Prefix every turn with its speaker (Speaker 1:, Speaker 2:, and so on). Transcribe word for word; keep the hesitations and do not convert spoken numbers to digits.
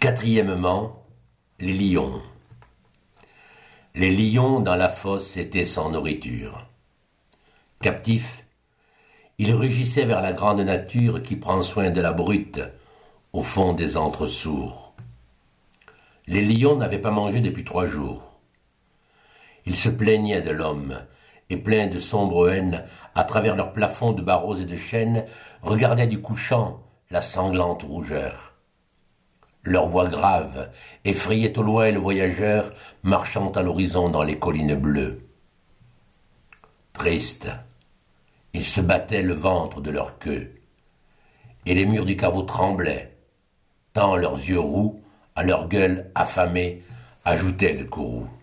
Speaker 1: Quatrièmement, les lions. Les lions dans la fosse étaient sans nourriture. Captifs, ils rugissaient vers la grande nature qui prend soin de la brute au fond des antres sourds. Les lions n'avaient pas mangé depuis trois jours. Ils se plaignaient de l'homme et pleins de sombre haine, à travers leurs plafonds de barreaux et de chênes, regardaient du couchant la sanglante rougeur. Leur voix grave effrayait au loin le voyageur marchant à l'horizon dans les collines bleues. Tristes, ils se battaient le ventre de leur queue, et les murs du caveau tremblaient, tant leurs yeux roux, à leur gueule affamée, ajoutaient de courroux.